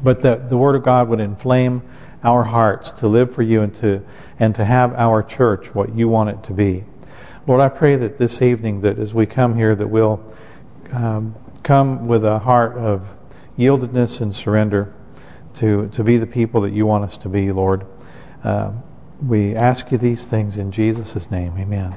but that the Word of God would inflame our hearts to live for you and to have our church what you want it to be. Lord, I pray that this evening, that as we come here, that we'll come with a heart of yieldedness and surrender to be the people that you want us to be, Lord. We ask you these things in Jesus' name. Amen.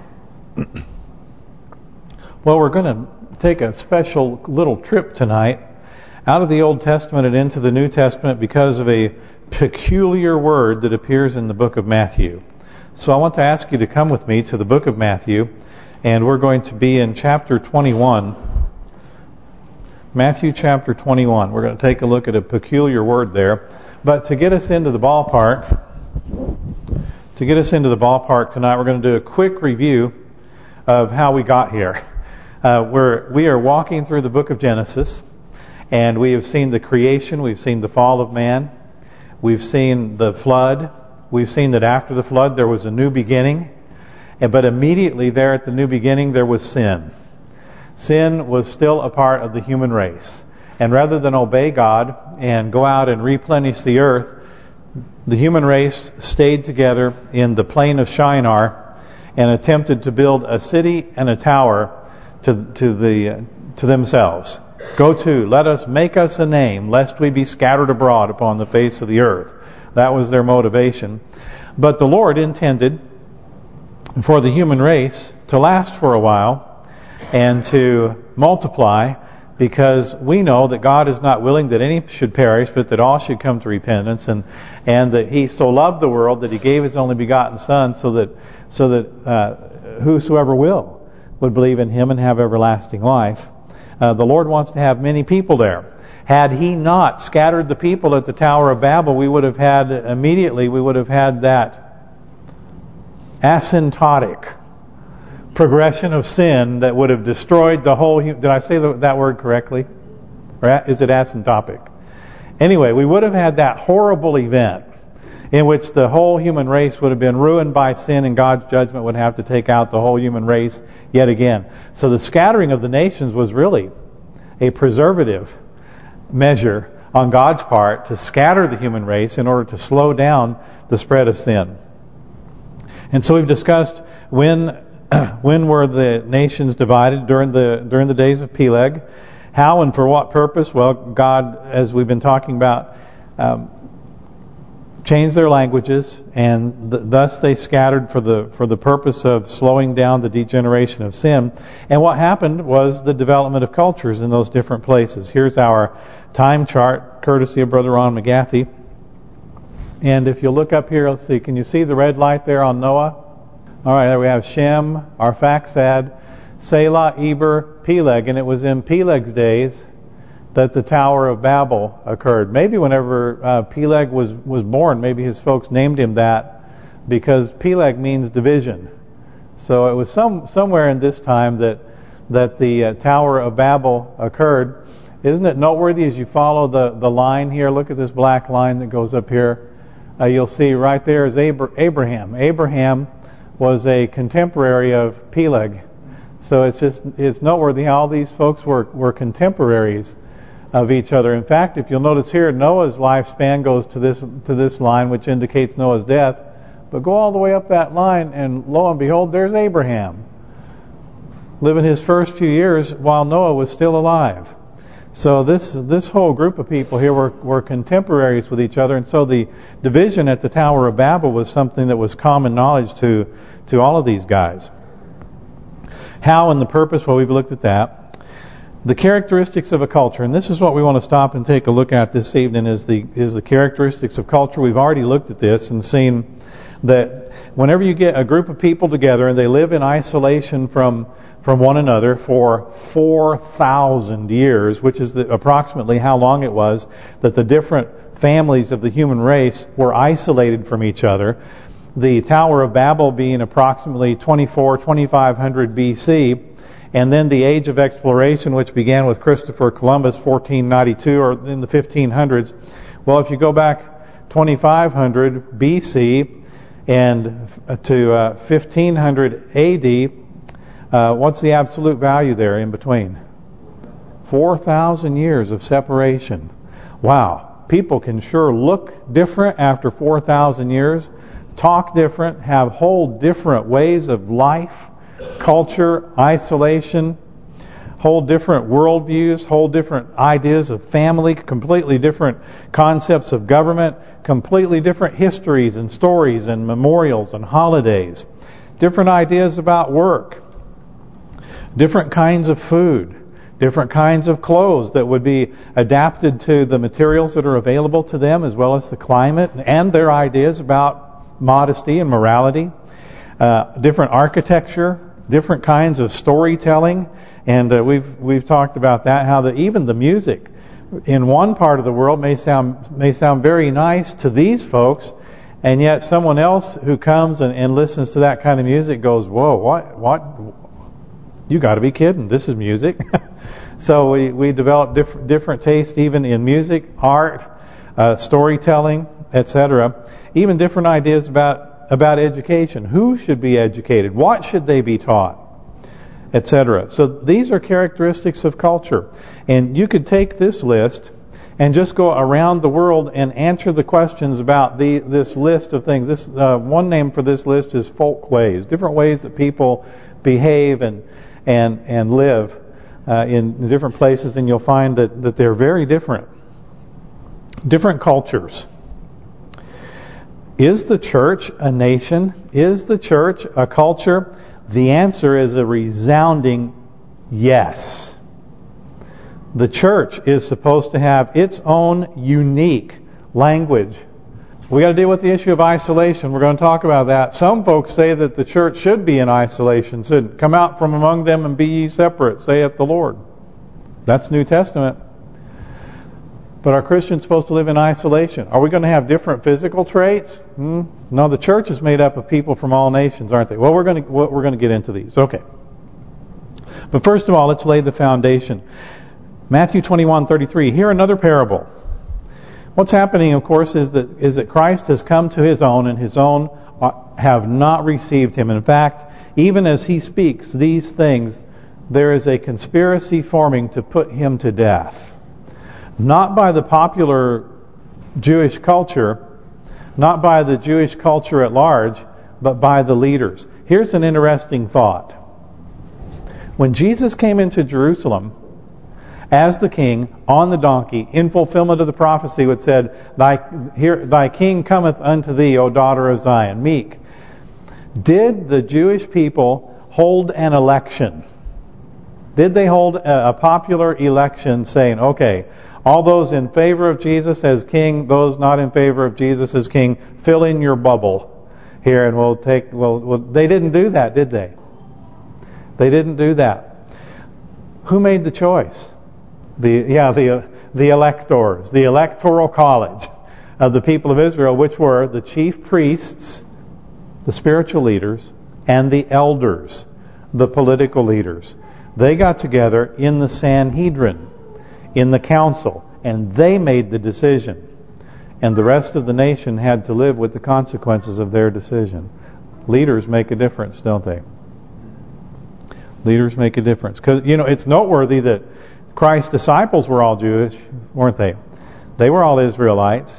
Well, we're going to take a special little trip tonight out of the Old Testament and into the New Testament because of a peculiar word that appears in the book of Matthew. So I want to ask you to come with me to the book of Matthew, and we're going to be in chapter 21. Matthew chapter 21. We're going to take a look at a peculiar word there. But to get us into the ballpark, tonight, we're going to do a quick review of how we got here. We are walking through the book of Genesis, and we have seen the creation, we've seen the fall of man, we've seen the flood, we've seen that after the flood there was a new beginning, but immediately there at the new beginning there was sin. Sin was still a part of the human race, and rather than obey God and go out and replenish the earth, the human race stayed together in the plain of Shinar and attempted to build a city and a tower to themselves. Let us make us a name, lest we be scattered abroad upon the face of the earth. That was their motivation. But the Lord intended for the human race to last for a while and to multiply, because we know that God is not willing that any should perish, but that all should come to repentance, and that He so loved the world that He gave His only begotten Son, so that whosoever would believe in Him and have everlasting life. The Lord wants to have many people there. Had He not scattered the people at the Tower of Babel, we would have had that asymptotic progression of sin that would have destroyed the whole... Did I say that word correctly? Or is it asymptotic? Anyway, we would have had that horrible event in which the whole human race would have been ruined by sin, and God's judgment would have to take out the whole human race yet again. So the scattering of the nations was really a preservative measure on God's part to scatter the human race in order to slow down the spread of sin. And so we've discussed when were the nations divided during the days of Peleg, how and for what purpose. Well, God, as we've been talking about, changed their languages, and thus they scattered for the purpose of slowing down the degeneration of sin. And what happened was the development of cultures in those different places. Here's our time chart, courtesy of Brother Ron McGathy. And if you look up here, let's see, can you see the red light there on Noah? All right, there we have Shem, Arphaxad, Selah, Eber, Peleg, and it was in Peleg's days that the Tower of Babel occurred. Maybe whenever Peleg was born, maybe his folks named him that because Peleg means division. So it was somewhere in this time that the Tower of Babel occurred. Isn't it noteworthy as you follow the line here? Look at this black line that goes up here. You'll see right there is Abraham. Abraham was a contemporary of Peleg. So it's noteworthy how all these folks were contemporaries of each other. In fact, if you'll notice here, Noah's lifespan goes to this line, which indicates Noah's death. But go all the way up that line, and lo and behold, there's Abraham, living his first few years while Noah was still alive. So this whole group of people here were contemporaries with each other, and so the division at the Tower of Babel was something that was common knowledge to all of these guys. How and the purpose? Well, we've looked at that. The characteristics of a culture, and this is what we want to stop and take a look at this evening, is the characteristics of culture. We've already looked at this and seen that whenever you get a group of people together and they live in isolation from one another for 4,000 years, which is approximately how long it was that the different families of the human race were isolated from each other. The Tower of Babel being approximately 2500 BC, and then the Age of Exploration, which began with Christopher Columbus, 1492, or in the 1500s. Well, if you go back 2500 BC and to 1500 AD, what's the absolute value there in between? 4,000 years of separation. Wow. people can sure look different after 4,000 years, talk different, have whole different ways of life, culture, isolation, whole different worldviews, whole different ideas of family, completely different concepts of government, completely different histories and stories and memorials and holidays, different ideas about work, different kinds of food, different kinds of clothes that would be adapted to the materials that are available to them, as well as the climate, and their ideas about modesty and morality, different architecture, different kinds of storytelling, and we've talked about that, how even the music in one part of the world may sound very nice to these folks, and yet someone else who comes and listens to that kind of music goes, "Whoa, what? You got to be kidding! This is music." So we develop different tastes even in music, art, storytelling, etc. Even different ideas about education. Who should be educated? What should they be taught? Etc. So these are characteristics of culture. And you could take this list and just go around the world and answer the questions about this list of things. This one name for this list is folk ways. Different ways that people behave and live in different places, and you'll find that they're very different. Different cultures. Is the church a nation? Is the church a culture? The answer is a resounding yes. The church is supposed to have its own unique language. We got to deal with the issue of isolation. We're going to talk about that. Some folks say that the church should be in isolation. Said, "Come out from among them and be ye separate, saith the Lord." That's New Testament. But are Christians supposed to live in isolation? Are we going to have different physical traits? No, the church is made up of people from all nations, aren't they? Well, we're going to get into these. Okay. But first of all, let's lay the foundation. Matthew 21:33. Hear another parable. What's happening, of course, is that Christ has come to His own, and His own have not received Him. In fact, even as He speaks these things, there is a conspiracy forming to put Him to death. Not by the popular Jewish culture, not by the Jewish culture at large, but by the leaders. Here's an interesting thought. When Jesus came into Jerusalem as the king on the donkey, in fulfillment of the prophecy which said, Thy king cometh unto thee, O daughter of Zion, meek. Did the Jewish people hold an election? Did they hold a popular election saying, okay, all those in favor of Jesus as king, those not in favor of Jesus as king, fill in your bubble here, and we'll take. Well, they didn't do that, did they? They didn't do that. Who made the choice? The electors, the electoral college of the people of Israel, which were the chief priests, the spiritual leaders, and the elders, the political leaders. They got together in the Sanhedrin, in the council, and they made the decision. And the rest of the nation had to live with the consequences of their decision. Leaders make a difference, don't they? Leaders make a difference. Because, it's noteworthy that Christ's disciples were all Jewish, weren't they? They were all Israelites.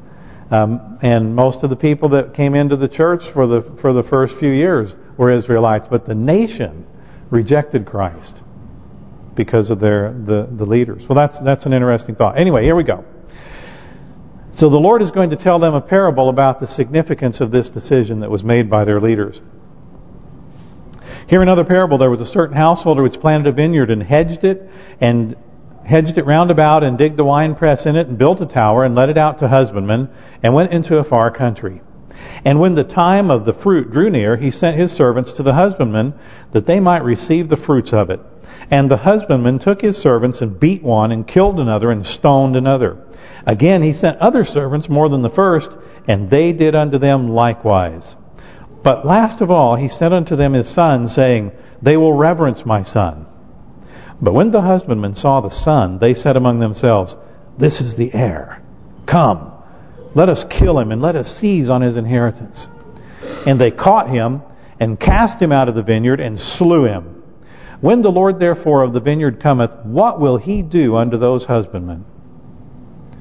And most of the people that came into the church for the first few years were Israelites. But the nation rejected Christ because of the leaders. Well, that's an interesting thought. Anyway, here we go. So the Lord is going to tell them a parable about the significance of this decision that was made by their leaders. Here another parable. There was a certain householder which planted a vineyard and hedged it round about, and digged the winepress in it, and built a tower, and let it out to husbandmen, and went into a far country. And when the time of the fruit drew near, he sent his servants to the husbandmen, that they might receive the fruits of it. And the husbandman took his servants, and beat one, and killed another, and stoned another. Again he sent other servants more than the first, and they did unto them likewise. But last of all he sent unto them his son, saying, They will reverence my son. But when the husbandmen saw the son, they said among themselves, This is the heir. Come, let us kill him, and let us seize on his inheritance. And they caught him, and cast him out of the vineyard, and slew him. When the Lord therefore of the vineyard cometh, what will he do unto those husbandmen?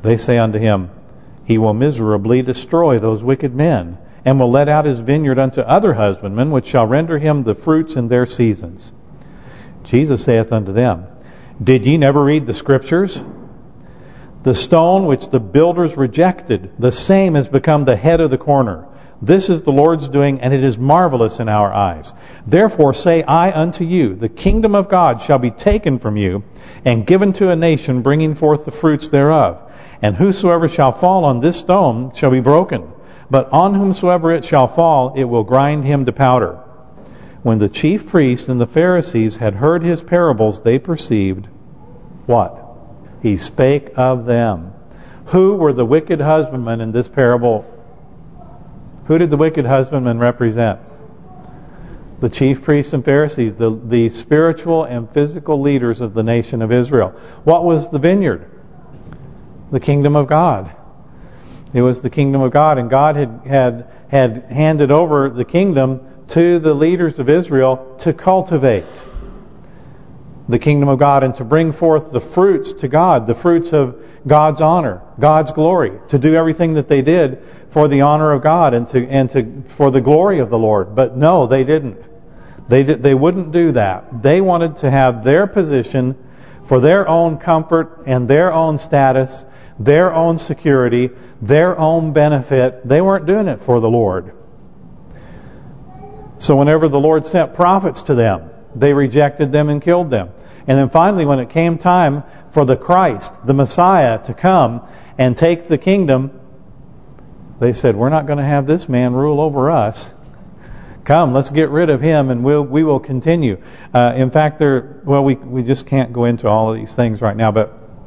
They say unto him, He will miserably destroy those wicked men, and will let out his vineyard unto other husbandmen, which shall render him the fruits in their seasons. Jesus saith unto them, Did ye never read the Scriptures? The stone which the builders rejected, the same has become the head of the corner. This is the Lord's doing, and it is marvelous in our eyes. Therefore say I unto you, the kingdom of God shall be taken from you, and given to a nation bringing forth the fruits thereof. And whosoever shall fall on this stone shall be broken, but on whomsoever it shall fall, it will grind him to powder. When the chief priests and the Pharisees had heard his parables, they perceived, what? He spake of them. Who were the wicked husbandmen in this parable? Who did the wicked husbandmen represent? The chief priests and Pharisees, the spiritual and physical leaders of the nation of Israel. What was the vineyard? The kingdom of God. It was the kingdom of God, and God had handed over the kingdom to the leaders of Israel to cultivate the kingdom of God and to bring forth the fruits to God, the fruits of God's honor, God's glory, to do everything that they did for the honor of God and for the glory of the Lord. But no, they didn't. They wouldn't do that. They wanted to have their position for their own comfort and their own status, their own security, their own benefit. They weren't doing it for the Lord. So whenever the Lord sent prophets to them, they rejected them and killed them. And then finally, when it came time for the Christ, the Messiah, to come and take the kingdom, they said, we're not going to have this man rule over us. Come, let's get rid of him, and we will continue. In fact, we just can't go into all of these things right now,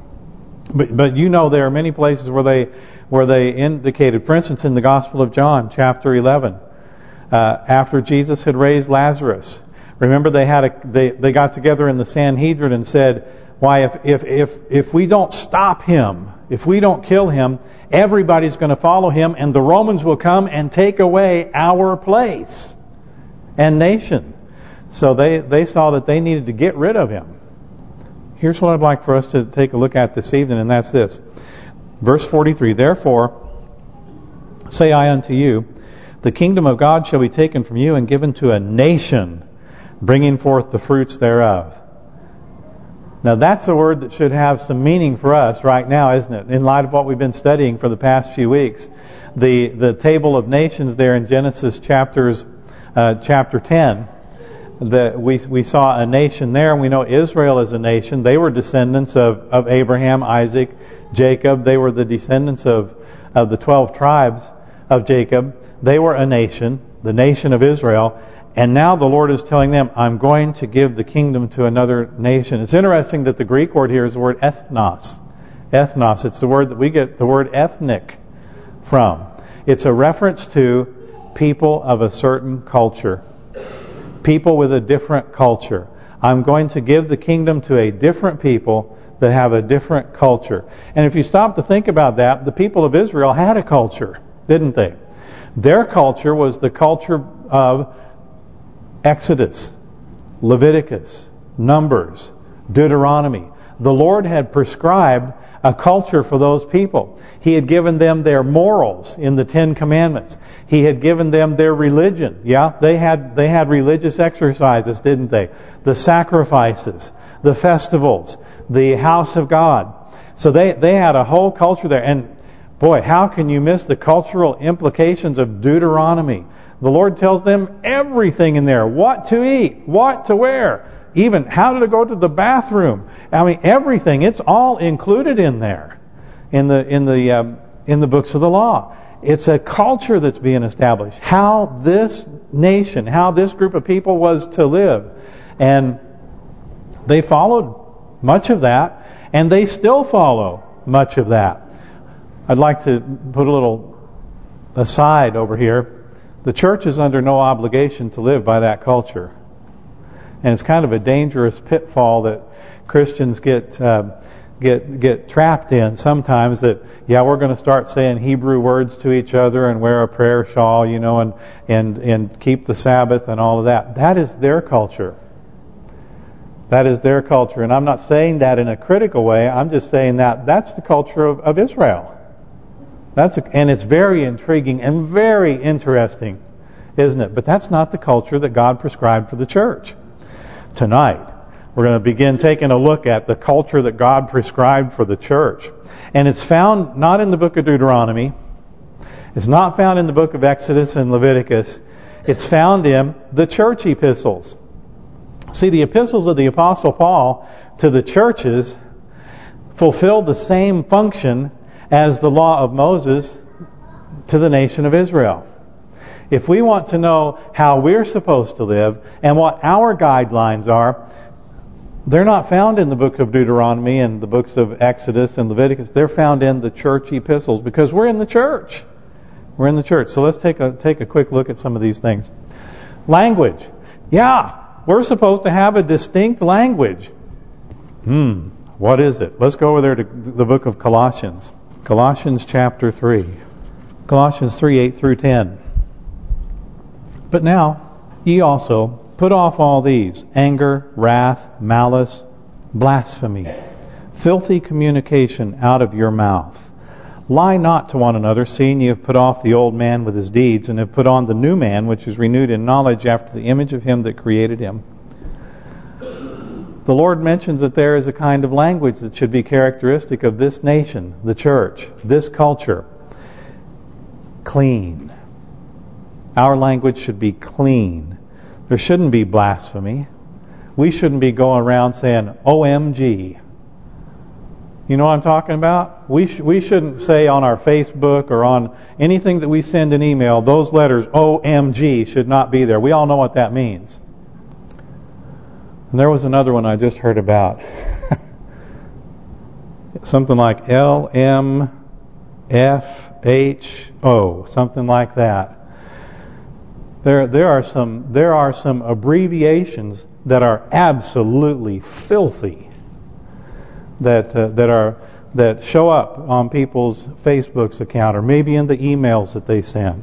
but you know there are many places where they indicated. For instance, in the Gospel of John, chapter 11, after Jesus had raised Lazarus, remember they got together in the Sanhedrin and said, why, if we don't stop him, if we don't kill him, everybody's going to follow him, and the Romans will come and take away our place and nation. So they saw that they needed to get rid of him. Here's what I'd like for us to take a look at this evening, and that's this. Verse 43, Therefore say I unto you, the kingdom of God shall be taken from you and given to a nation, bringing forth the fruits thereof. Now that's a word that should have some meaning for us right now, isn't it? In light of what we've been studying for the past few weeks. The table of nations there in Genesis chapter 10, we saw a nation there, and we know Israel is a nation. They were descendants of Abraham, Isaac, Jacob. They were the descendants of the 12 tribes of Jacob. They were a nation, the nation of Israel. And now the Lord is telling them, I'm going to give the kingdom to another nation. It's interesting that the Greek word here is the word ethnos. Ethnos. It's the word that we get the word ethnic from. It's a reference to people of a certain culture. People with a different culture. I'm going to give the kingdom to a different people that have a different culture. And if you stop to think about that, the people of Israel had a culture, didn't they? Their culture was the culture of Exodus, Leviticus, Numbers, Deuteronomy. The Lord had prescribed a culture for those people. He had given them their morals in the 10 Commandments. He had given them their religion. Yeah, they had religious exercises, didn't they? The sacrifices, the festivals, the house of God. So they had a whole culture there. And boy, how can you miss the cultural implications of Deuteronomy? The Lord tells them everything in there. What to eat, what to wear, even how to go to the bathroom. I mean, everything. It's all included in there, in the books of the law. It's a culture that's being established. How this nation, how this group of people was to live, and they followed much of that, and they still follow much of that. I'd like to put a little aside over here. The church is under no obligation to live by that culture. And it's kind of a dangerous pitfall that Christians get trapped in sometimes, that, yeah, we're going to start saying Hebrew words to each other and wear a prayer shawl, you know, and keep the Sabbath and all of that. That is their culture. That is their culture. And I'm not saying that in a critical way. I'm just saying that that's the culture of Israel. And it's very intriguing and very interesting, isn't it? But that's not the culture that God prescribed for the church. Tonight, we're going to begin taking a look at the culture that God prescribed for the church. And it's found not in the book of Deuteronomy. It's not found in the book of Exodus and Leviticus. It's found in the church epistles. See, the epistles of the Apostle Paul to the churches fulfilled the same function as the law of Moses to the nation of Israel. If we want to know how we're supposed to live and what our guidelines are, they're not found in the book of Deuteronomy and the books of Exodus and Leviticus. They're found in the church epistles because we're in the church. We're in the church. So let's take a quick look at some of these things. Language. Yeah, we're supposed to have a distinct language. What is it? Let's go over there to the book of Colossians. Colossians chapter 3. Colossians 3:8 through 10. But now, ye also put off all these: anger, wrath, malice, blasphemy, filthy communication out of your mouth. Lie not to one another, seeing ye have put off the old man with his deeds, and have put on the new man, which is renewed in knowledge after the image of him that created him. The Lord mentions that there is a kind of language that should be characteristic of this nation, the church, this culture. Clean. Our language should be clean. There shouldn't be blasphemy. We shouldn't be going around saying, OMG. You know what I'm talking about? We shouldn't say on our Facebook or on anything that we send an email, those letters, OMG, should not be there. We all know what that means. And there was another one I just heard about. Something like LMFHO, something like that. There are some abbreviations that are absolutely filthy that show up on people's Facebook's account or maybe in the emails that they send.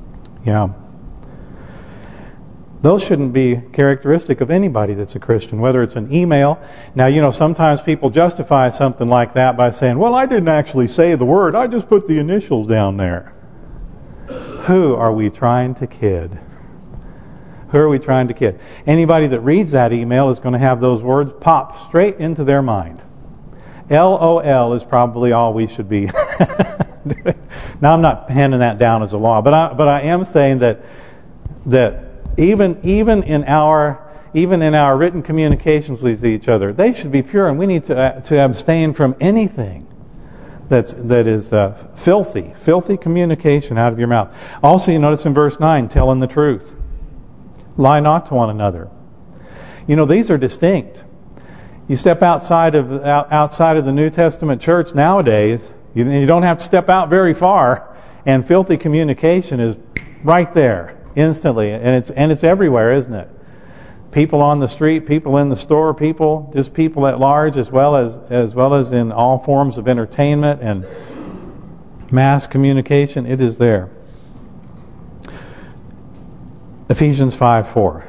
Those shouldn't be characteristic of anybody that's a Christian, whether it's an email. Now, sometimes people justify something like that by saying, well, I didn't actually say the word, I just put the initials down there. Who are we trying to kid? Who are we trying to kid? Anybody that reads that email is going to have those words pop straight into their mind. LOL is probably all we should be doing. Now, I'm not handing that down as a law, but I am saying that even in our written communications with each other, they should be pure, and we need to abstain from anything that is filthy communication out of your mouth. Also, you notice in verse 9, telling the truth. Lie not to one another. These are distinct. You step outside of the New Testament church nowadays, you don't have to step out very far, and filthy communication is right there instantly, and it's everywhere, isn't it? People on the street, people in the store, people at large, as well as in all forms of entertainment and mass communication. It is there. Ephesians 5:4.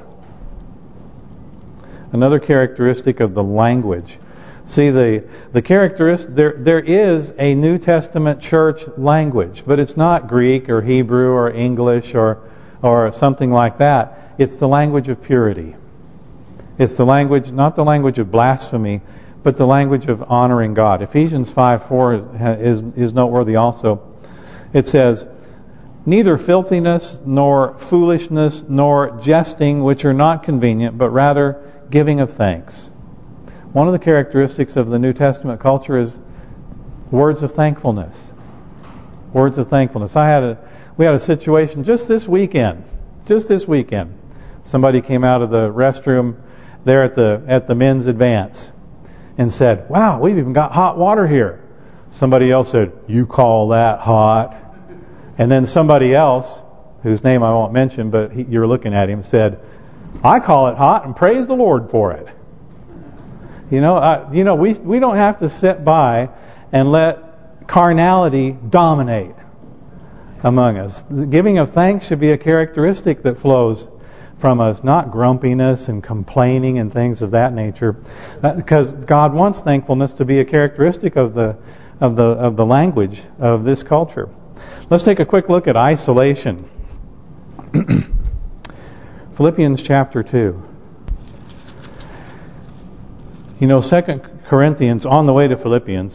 Another characteristic of the language. See, the characteristic, there is a New Testament church language, but it's not Greek or Hebrew or English or something like that. It's the language of purity. It's the language, not the language of blasphemy, but the language of honoring God. Ephesians 5:4 is noteworthy also. It says, neither filthiness, nor foolishness, nor jesting, which are not convenient, but rather giving of thanks. One of the characteristics of the New Testament culture is words of thankfulness. Words of thankfulness. We had a situation just this weekend. Somebody came out of the restroom there at the men's advance and said, "Wow, we've even got hot water here." Somebody else said, "You call that hot?" And then somebody else, whose name I won't mention, but you're looking at him, said, "I call it hot and praise the Lord for it." We don't have to sit by and let carnality dominate among us. The giving of thanks should be a characteristic that flows from us, not grumpiness and complaining and things of that nature, because God wants thankfulness to be a characteristic of the language of this culture. Let's take a quick look at isolation. Philippians chapter 2. You know, 2 Corinthians, on the way to Philippians,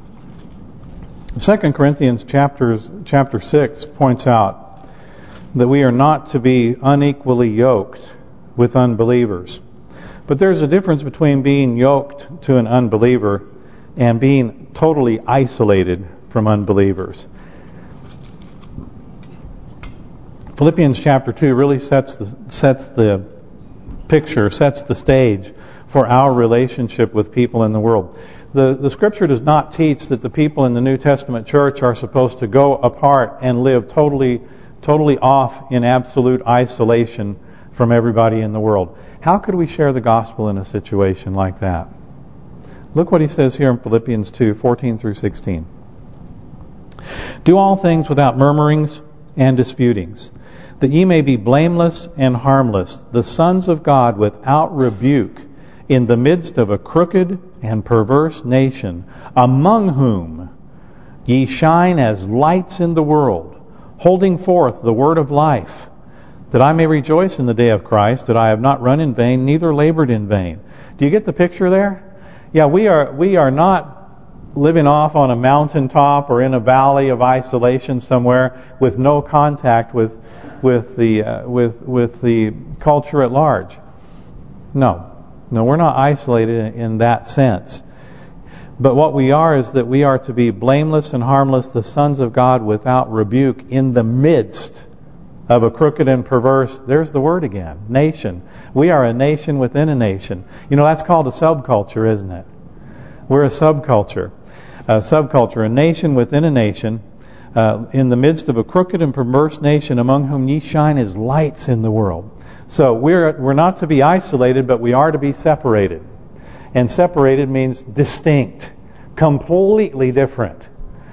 2 Corinthians chapter 6 points out that we are not to be unequally yoked with unbelievers. But there's a difference between being yoked to an unbeliever and being totally isolated from unbelievers. Philippians chapter 2 really sets the picture, sets the stage for our relationship with people in the world. The Scripture does not teach that the people in the New Testament church are supposed to go apart and live totally off in absolute isolation from everybody in the world. How could we share the gospel in a situation like that? Look what he says here in Philippians 2:14 through 16. Do all things without murmurings and disputings, that ye may be blameless and harmless, the sons of God without rebuke, in the midst of a crooked and perverse nation, among whom ye shine as lights in the world, holding forth the word of life, that I may rejoice in the day of Christ, that I have not run in vain, neither labored in vain. Do you get the picture there? Yeah, we are not living off on a mountaintop or in a valley of isolation somewhere with no contact with the culture at large. No, we're not isolated in that sense. But what we are is that we are to be blameless and harmless, the sons of God without rebuke, in the midst of a crooked and perverse, there's the word again, nation. We are a nation within a nation. You know, that's called a subculture, isn't it? We're a subculture. A nation within a nation, in the midst of a crooked and perverse nation, among whom ye shine as lights in the world. So we're not to be isolated, but we are to be separated. And separated means distinct, completely different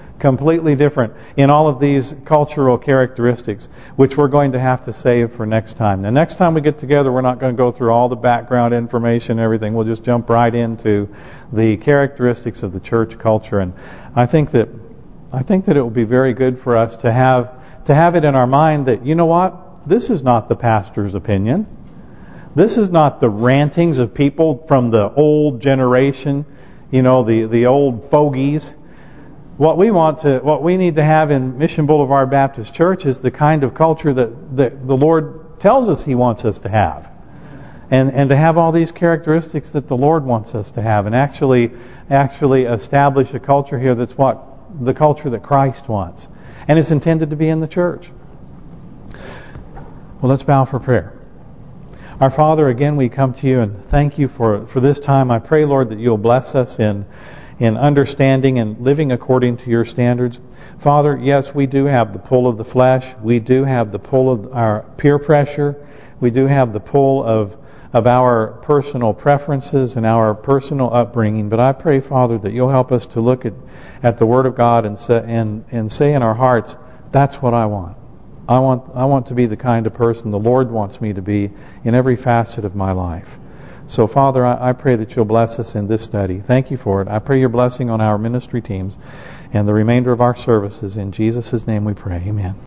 in all of these cultural characteristics, which we're going to have to save for next time. The next time we get together, we're not going to go through all the background information and everything. We'll just jump right into the characteristics of the church culture. And I think that it will be very good for us to have it in our mind that, you know what, this is not the pastor's opinion. This is not the rantings of people from the old generation, you know, the old fogies. What we need to have in Mission Boulevard Baptist Church is the kind of culture that the Lord tells us He wants us to have. And to have all these characteristics that the Lord wants us to have, and actually establish a culture here that's the culture that Christ wants. And it's intended to be in the church. Well, let's bow for prayer. Our Father, again we come to you and thank you for this time. I pray, Lord, that you'll bless us in understanding and living according to your standards. Father, yes, we do have the pull of the flesh. We do have the pull of our peer pressure. We do have the pull of our personal preferences and our personal upbringing. But I pray, Father, that you'll help us to look at the Word of God and say in our hearts, that's what I want. I want to be the kind of person the Lord wants me to be in every facet of my life. So, Father, I pray that you'll bless us in this study. Thank you for it. I pray your blessing on our ministry teams and the remainder of our services. In Jesus' name we pray. Amen.